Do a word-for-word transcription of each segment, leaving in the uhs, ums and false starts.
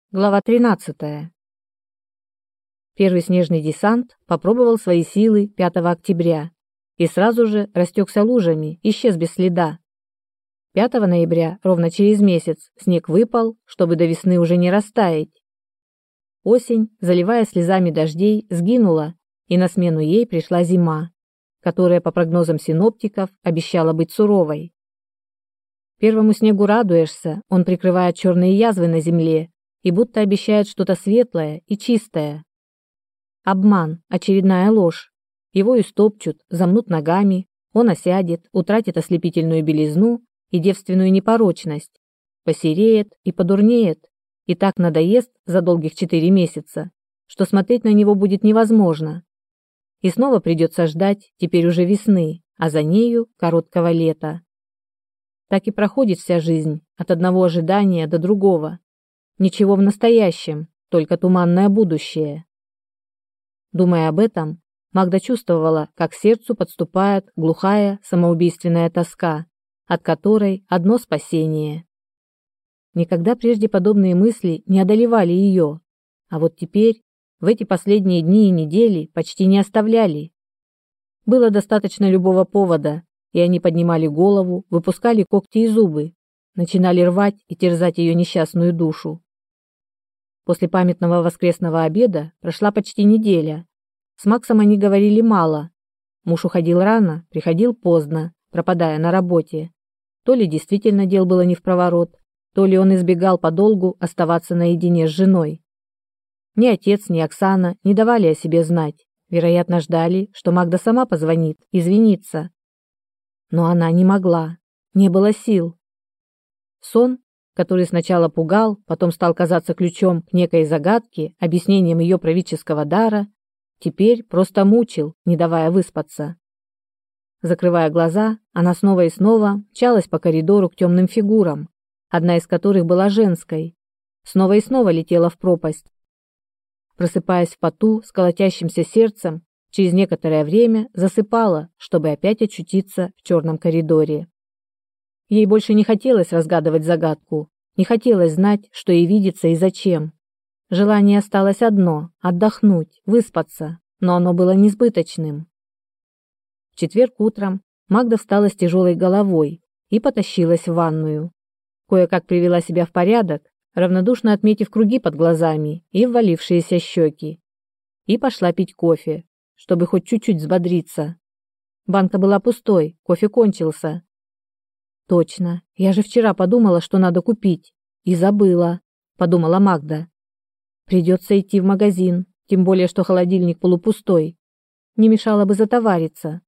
Глава тринадцатая. Первый снежный десант попробовал свои силы пятого октября и сразу же растекся лужами, исчез без следа. пятого ноября, ровно через месяц, снег выпал, чтобы до весны уже не растаять. Осень, заливая слезами дождей, сгинула, и на смену ей пришла зима, которая, по прогнозам синоптиков, обещала быть суровой. Первому снегу радуешься, он прикрывает черные язвы на земле и будто обещает что-то светлое и чистое. Обман, очередная ложь. Его истопчут, замнут ногами, он осядет, утратит ослепительную белизну и девственную непорочность, посереет и подурнеет, и так надоест за долгих четыре месяца, что смотреть на него будет невозможно. И снова придется ждать теперь уже весны, а за нею короткого лета. Так и проходит вся жизнь, от одного ожидания до другого. Ничего в настоящем, только туманное будущее. Думая об этом, Магда чувствовала, как к сердцу подступает глухая самоубийственная тоска, от которой одно спасение. Никогда прежде подобные мысли не одолевали ее, а вот теперь, в эти последние дни и недели, почти не оставляли. Было достаточно любого повода, и они поднимали голову, выпускали когти и зубы, начинали рвать и терзать ее несчастную душу. После памятного воскресного обеда прошла почти неделя. С Максом они говорили мало. Муж уходил рано, приходил поздно, пропадая на работе. То ли действительно дел было не впроворот, то ли он избегал подолгу оставаться наедине с женой. Ни отец, ни Оксана не давали о себе знать. Вероятно, ждали, что Магда сама позвонит, извинится. Но она не могла, не было сил. Сон, который сначала пугал, потом стал казаться ключом к некой загадке, объяснением ее правительского дара, теперь просто мучил, не давая выспаться. Закрывая глаза, она снова и снова мчалась по коридору к темным фигурам, одна из которых была женской, снова и снова летела в пропасть. Просыпаясь в поту, с колотящимся сердцем, через некоторое время засыпала, чтобы опять очутиться в черном коридоре. Ей больше не хотелось разгадывать загадку, не хотелось знать, что ей видится и зачем. Желание осталось одно – отдохнуть, выспаться, но оно было несбыточным. В четверг утром Магда встала с тяжелой головой и потащилась в ванную. Кое-как привела себя в порядок, равнодушно отметив круги под глазами и ввалившиеся щеки. И пошла пить кофе, чтобы хоть чуть-чуть взбодриться. Банка была пустой, кофе кончился. Точно, я же вчера подумала, что надо купить, и забыла, подумала Магда. Придется идти в магазин, тем более, что холодильник полупустой. Не мешало бы затовариться.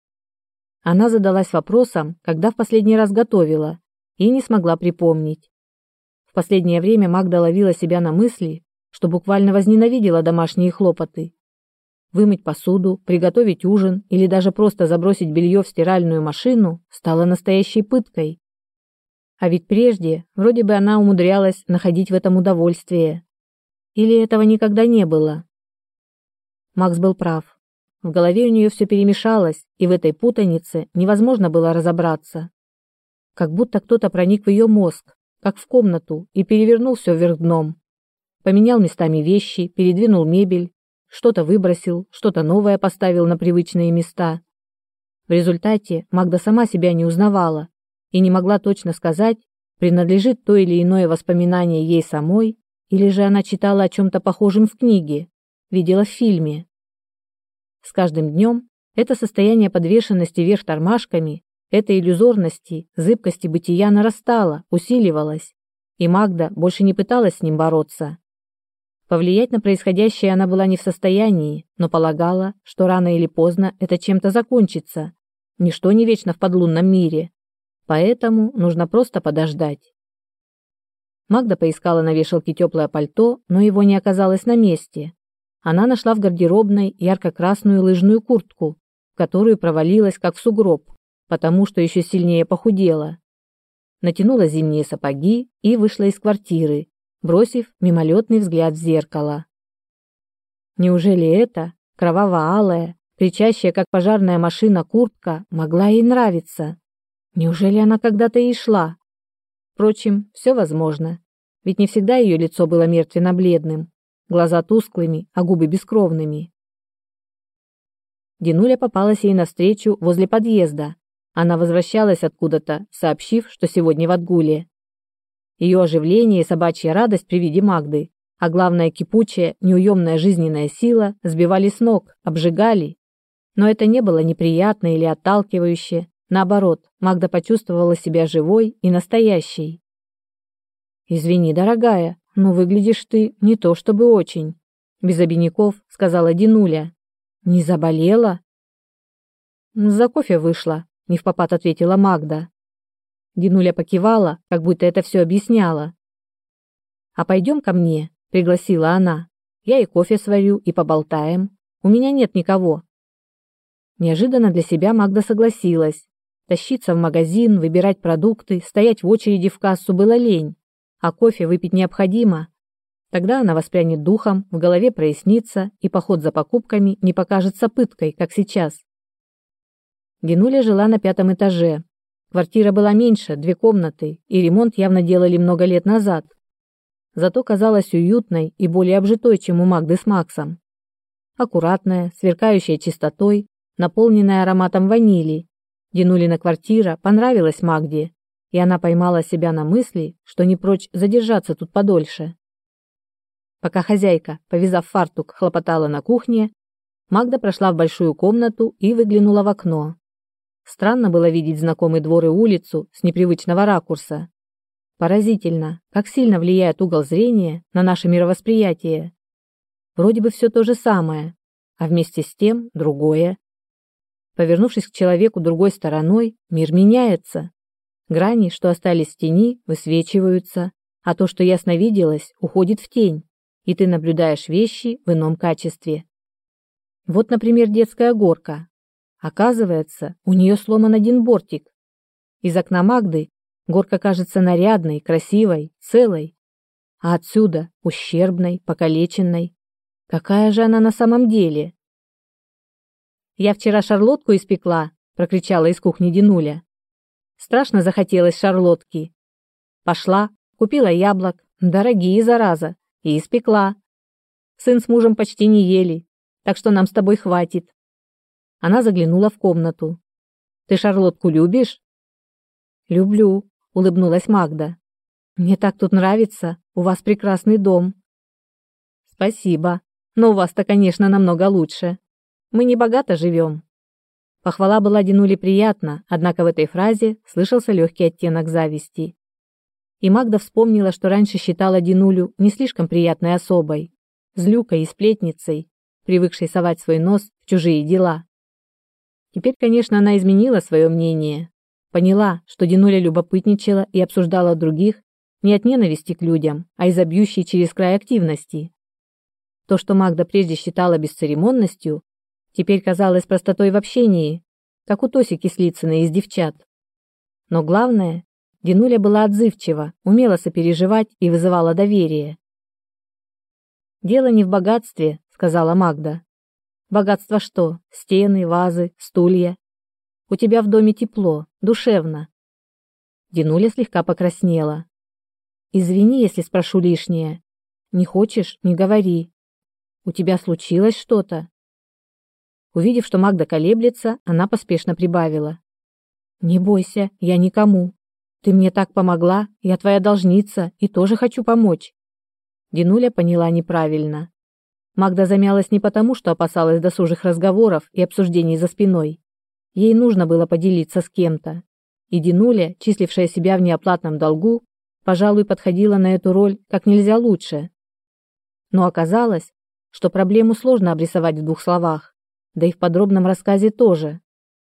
Она задалась вопросом, когда в последний раз готовила, и не смогла припомнить. В последнее время Магда ловила себя на мысли, что буквально возненавидела домашние хлопоты. Вымыть посуду, приготовить ужин или даже просто забросить белье в стиральную машину стало настоящей пыткой. А ведь прежде вроде бы она умудрялась находить в этом удовольствие. Или этого никогда не было? Макс был прав. В голове у нее все перемешалось, и в этой путанице невозможно было разобраться. Как будто кто-то проник в ее мозг, как в комнату, и перевернул все вверх дном. Поменял местами вещи, передвинул мебель, что-то выбросил, что-то новое поставил на привычные места. В результате Магда сама себя не узнавала и не могла точно сказать, принадлежит то или иное воспоминание ей самой, или же она читала о чем-то похожем в книге, видела в фильме. С каждым днем это состояние подвешенности вверх тормашками, этой иллюзорности, зыбкости бытия нарастало, усиливалось, и Магда больше не пыталась с ним бороться. Повлиять на происходящее она была не в состоянии, но полагала, что рано или поздно это чем-то закончится. Ничто не вечно в подлунном мире. Поэтому нужно просто подождать. Магда поискала на вешалке теплое пальто, но его не оказалось на месте. Она нашла в гардеробной ярко-красную лыжную куртку, в которую провалилась как в сугроб, потому что еще сильнее похудела. Натянула зимние сапоги и вышла из квартиры, бросив мимолетный взгляд в зеркало. Неужели эта кроваво-алая, кричащая, как пожарная машина, куртка могла ей нравиться? Неужели она когда-то и шла? Впрочем, все возможно. ведь не всегда ее лицо было мертвенно-бледным, глаза тусклыми, а губы бескровными. Динуля попалась ей навстречу возле подъезда. Она возвращалась откуда-то, сообщив, что сегодня в отгуле. Ее оживление и собачья радость при виде Магды, а главное кипучая, неуемная жизненная сила сбивали с ног, обжигали. Но это не было неприятно или отталкивающе. Наоборот, Магда почувствовала себя живой и настоящей. «Извини, дорогая, но выглядишь ты не то чтобы очень», — без обиняков сказала Динуля. «Не заболела?» «За кофе вышла», — невпопад ответила Магда. Динуля покивала, как будто это все объясняла. «А пойдем ко мне», — пригласила она. «Я и кофе сварю, и поболтаем. У меня нет никого». Неожиданно для себя Магда согласилась. Тащиться в магазин, выбирать продукты, стоять в очереди в кассу было лень, а кофе выпить необходимо. Тогда она воспрянет духом, в голове прояснится, и поход за покупками не покажется пыткой, как сейчас. Динуля жила на пятом этаже. Квартира была меньше, две комнаты, и ремонт явно делали много лет назад. Зато казалась уютной и более обжитой, чем у Магды с Максом. Аккуратная, сверкающая чистотой, наполненная ароматом ванили. Динулина квартира понравилась Магде, и она поймала себя на мысли, что не прочь задержаться тут подольше. Пока хозяйка, повязав фартук, хлопотала на кухне, Магда прошла в большую комнату и выглянула в окно. Странно было видеть знакомый двор и улицу с непривычного ракурса. Поразительно, как сильно влияет угол зрения на наше мировосприятие. Вроде бы все то же самое, а вместе с тем другое. Повернувшись к человеку другой стороной, мир меняется. Грани, что остались в тени, высвечиваются, а то, что ясно виделось, уходит в тень, и ты наблюдаешь вещи в ином качестве. Вот, например, детская горка. Оказывается, у нее сломан один бортик. Из окна Магды горка кажется нарядной, красивой, целой, а отсюда ущербной, покалеченной. Какая же она на самом деле? «Я вчера шарлотку испекла», — прокричала из кухни Динуля. Страшно захотелось шарлотки. Пошла, купила яблок, дорогие, зараза, и испекла. Сын с мужем почти не ели, так что нам с тобой хватит. Она заглянула в комнату. «Ты шарлотку любишь?» «Люблю», — улыбнулась Магда. «Мне так тут нравится, у вас прекрасный дом». «Спасибо, но у вас-то, конечно, намного лучше. Мы не богато живем». Похвала была Динуле приятна, однако в этой фразе слышался легкий оттенок зависти. И Магда вспомнила, что раньше считала Динулю не слишком приятной особой, злюкой и сплетницей, привыкшей совать свой нос в чужие дела. Теперь, конечно, она изменила свое мнение. Поняла, что Динуля любопытничала и обсуждала других не от ненависти к людям, а из-за бьющей через край активности. То, что Магда прежде считала бесцеремонностью, теперь казалось простотой в общении, как у Тоси Кислицыной из «Девчат». Но главное, Динуля была отзывчива, умела сопереживать и вызывала доверие. «Дело не в богатстве», — сказала Магда. «Богатство что? Стены, вазы, стулья. У тебя в доме тепло, душевно». Динуля слегка покраснела. «Извини, если спрошу лишнее. Не хочешь — не говори. У тебя случилось что-то?» Увидев, что Магда колеблется, она поспешно прибавила. «Не бойся, я никому. Ты мне так помогла, я твоя должница и тоже хочу помочь». Динуля поняла неправильно. Магда замялась не потому, что опасалась досужих разговоров и обсуждений за спиной. Ей нужно было поделиться с кем-то. И Динуля, числившая себя в неоплатном долгу, пожалуй, подходила на эту роль как нельзя лучше. Но оказалось, что проблему сложно обрисовать в двух словах, да и в подробном рассказе тоже.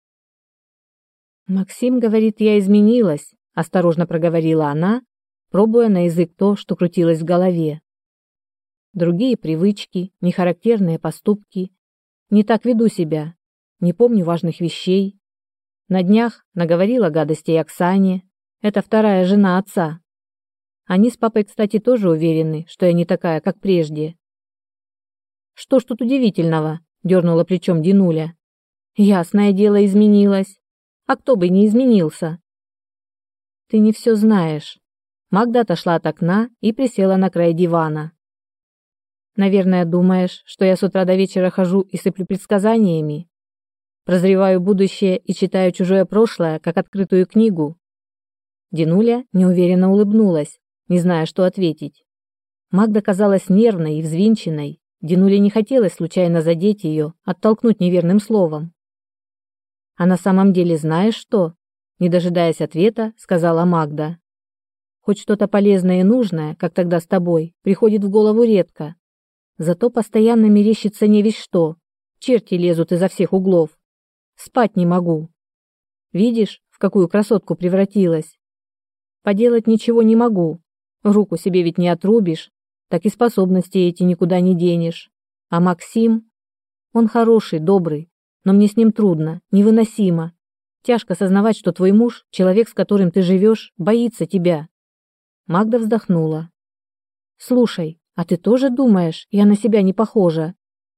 «Максим говорит, я изменилась», — осторожно проговорила она, пробуя на язык то, что крутилось в голове. Другие привычки, нехарактерные поступки. Не так веду себя, не помню важных вещей. На днях наговорила гадостей Оксане, это вторая жена отца. Они с папой, кстати, тоже уверены, что я не такая, как прежде. «Что ж тут удивительного?» — дернула плечом Динуля. «Ясное дело, изменилась. А кто бы не изменился?» «Ты не все знаешь». Магда отошла от окна и присела на край дивана. «Наверное, думаешь, что я с утра до вечера хожу и сыплю предсказаниями? Прозреваю будущее и читаю чужое прошлое, как открытую книгу?» Динуля неуверенно улыбнулась, не зная, что ответить. Магда казалась нервной и взвинченной. Динуле не хотелось случайно задеть ее, оттолкнуть неверным словом. «А на самом деле знаешь что?» Не дожидаясь ответа, сказала Магда. «Хоть что-то полезное и нужное, как тогда с тобой, приходит в голову редко. Зато постоянно мерещится не весь что. Черти лезут изо всех углов. Спать не могу. Видишь, в какую красотку превратилась? Поделать ничего не могу. Руку себе ведь не отрубишь, так и способности эти никуда не денешь. А Максим? Он хороший, добрый, но мне с ним трудно, невыносимо. Тяжко сознавать, что твой муж, человек, с которым ты живешь, боится тебя». Магда вздохнула. «Слушай, а ты тоже думаешь, я на себя не похожа?»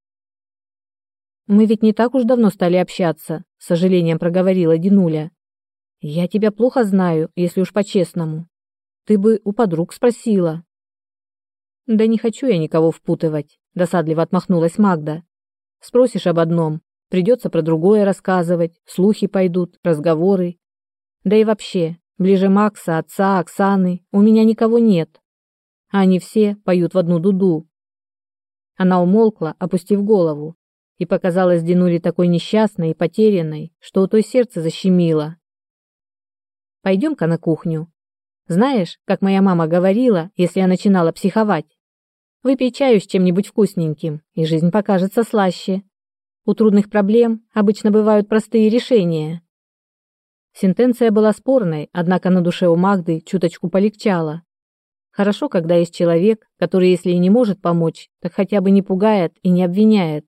«Мы ведь не так уж давно стали общаться», — с сожалением проговорила Динуля. «Я тебя плохо знаю, если уж по-честному. Ты бы у подруг спросила». «Да не хочу я никого впутывать», — досадливо отмахнулась Магда. «Спросишь об одном, придется про другое рассказывать, слухи пойдут, разговоры. Да и вообще, ближе Макса, отца, Оксаны у меня никого нет. Они все поют в одну дуду». Она умолкла, опустив голову, и показалась Динуле такой несчастной и потерянной, что у той сердце защемило. «Пойдем-ка на кухню. Знаешь, как моя мама говорила, если я начинала психовать? Выпей чаю с чем-нибудь вкусненьким, и жизнь покажется слаще. У трудных проблем обычно бывают простые решения». Сентенция была спорной, однако на душе у Магды чуточку полегчало. Хорошо, когда есть человек, который, если и не может помочь, так хотя бы не пугает и не обвиняет.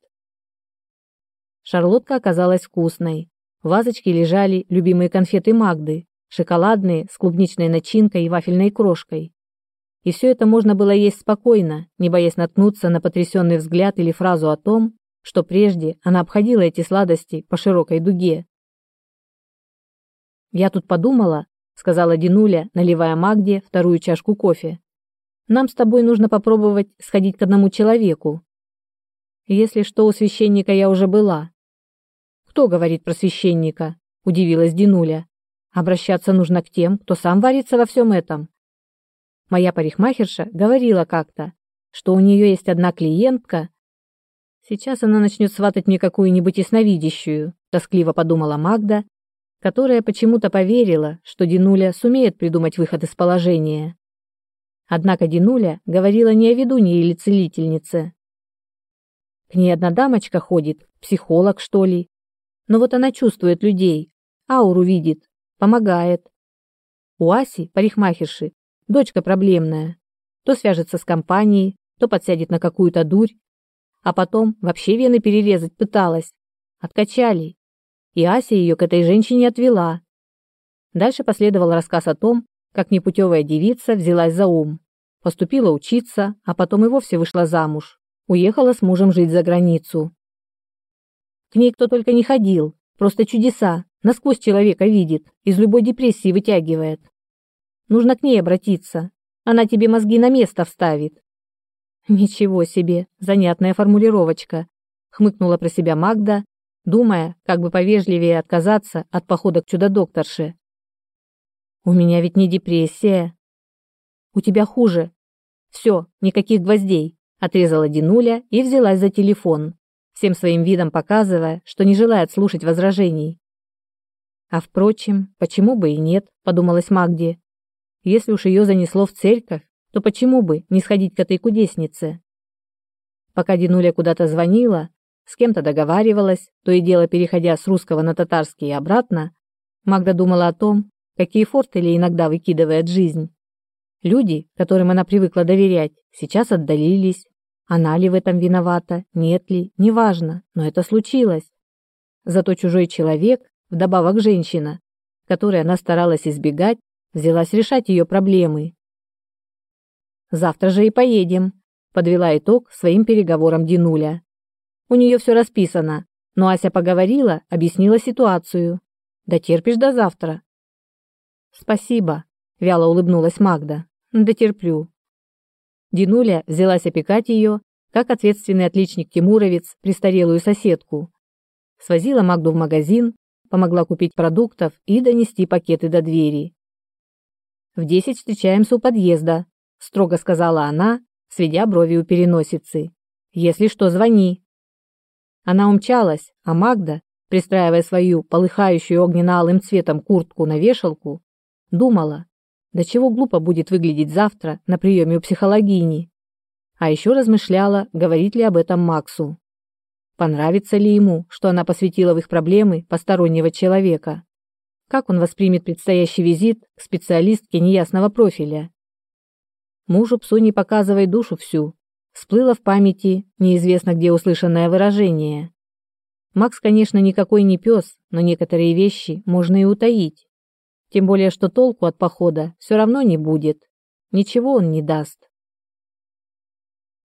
Шарлотка оказалась вкусной. В вазочке лежали любимые конфеты Магды, шоколадные, с клубничной начинкой и вафельной крошкой. И все это можно было есть спокойно, не боясь наткнуться на потрясенный взгляд или фразу о том, что прежде она обходила эти сладости по широкой дуге. «Я тут подумала», — сказала Динуля, наливая Магде вторую чашку кофе. «Нам с тобой нужно попробовать сходить к одному человеку. Если что, у священника я уже была». «Кто говорит про священника?» — удивилась Динуля. «Обращаться нужно к тем, кто сам варится во всем этом. Моя парикмахерша говорила как-то, что у нее есть одна клиентка. Сейчас она начнет сватать мне какую-нибудь ясновидящую», — тоскливо подумала Магда, которая почему-то поверила, что Динуля сумеет придумать выход из положения. Однако Динуля говорила не о ведунье или целительнице. К ней одна дамочка ходит, психолог, что ли. Но вот она чувствует людей, ауру видит, помогает. У Аси, парикмахерши, дочка проблемная. То свяжется с компанией, то подсядет на какую-то дурь, а потом вообще вены перерезать пыталась. Откачали. И Ася ее к этой женщине отвела. Дальше последовал рассказ о том, как непутевая девица взялась за ум, поступила учиться, а потом и вовсе вышла замуж, уехала с мужем жить за границу. К ней кто только не ходил, просто чудеса, насквозь человека видит, из любой депрессии вытягивает. Нужно к ней обратиться, она тебе мозги на место вставит». «Ничего себе, занятная формулировочка», — хмыкнула про себя Магда, думая, как бы повежливее отказаться от похода к чудо-докторше. «У меня ведь не депрессия». «У тебя хуже. Все, никаких гвоздей», — отрезала Динуля и взялась за телефон, всем своим видом показывая, что не желает слушать возражений. «А впрочем, почему бы и нет», — подумалась Магде. «Если уж ее занесло в церковь, то почему бы не сходить к этой кудеснице?» Пока Динуля куда-то звонила, с кем-то договаривалась, то и дело переходя с русского на татарский и обратно, Магда думала о том, какие фортели иногда выкидывает жизнь. Люди, которым она привыкла доверять, сейчас отдалились. Она ли в этом виновата, нет ли, неважно, но это случилось. Зато чужой человек, вдобавок женщина, которой она старалась избегать, взялась решать ее проблемы. «Завтра же и поедем», — подвела итог своим переговорам Динуля. «У нее все расписано, но Ася поговорила, объяснила ситуацию. Дотерпишь до завтра?» «Спасибо», — вяло улыбнулась Магда. Дотерплю. Динуля взялась опекать ее, как ответственный отличник-тимуровец, престарелую соседку. Свозила Магду в магазин, помогла купить продуктов и донести пакеты до двери. «В десять встречаемся у подъезда», — строго сказала она, сведя брови у переносицы. «Если что, звони». Она умчалась, а Магда, пристраивая свою полыхающую огненно-алым цветом куртку на вешалку, думала, до чего глупо будет выглядеть завтра на приеме у психологини. А еще размышляла, говорить ли об этом Максу. Понравится ли ему, что она посвятила в их проблемы постороннего человека? Как он воспримет предстоящий визит к специалистке неясного профиля? Мужу псу не показывай душу всю. Всплыло в памяти неизвестно где услышанное выражение. Макс, конечно, никакой не пес, но некоторые вещи можно и утаить. Тем более, что толку от похода все равно не будет. Ничего он не даст.